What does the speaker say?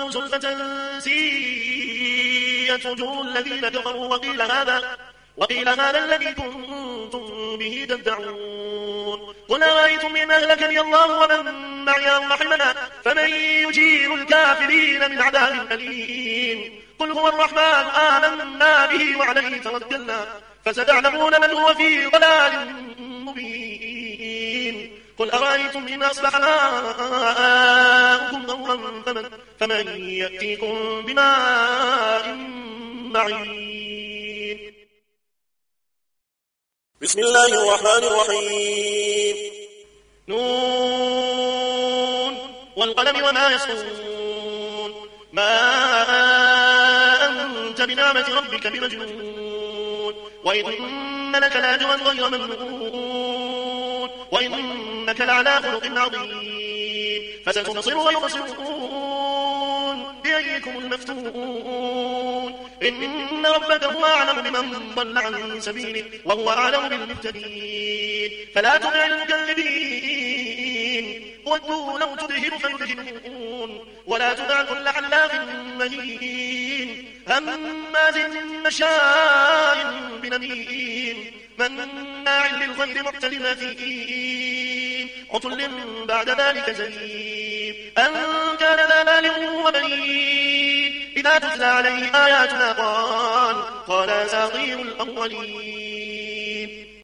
وازدادوا زلفة سيئت وجوه الذين كفروا وقيل هذا الذي كنتم به تدعون قل أرأيتم إن أهلكني الله ومن معي أو رحمنا فمن يجير الكافرين من عذاب أليم قل هو الرحمن آمنا به وعليه توكلنا فستعلمون من هو في ضلال مبين قل أرأيتم إن أصبح ماؤكم غورا فمن يأتيكم بماء معين. بسم الله الرحمن الرحيم. نون والقلم وما يسطرون ما أنت بنعمة ربك بمجنون وإن لك لأجرا غير ممنون وإنك لعلى خلق عظيم فستبصر ويبصرون بأيكم المفتون إن ربك هو أعلم بمن ضل عن سبيله وهو أعلم بالمهتدين فلا تطع المكذبين ودوا لو تدهن فيدهنون ولا تطع كل حلاف مهين هماز مشاء بنميم مناع للخير معتد أثيم عتل بعد ذلك زنيم أن كان ذا مال وبنين إذا تتلى عليه آياتنا قال أساطير الأولين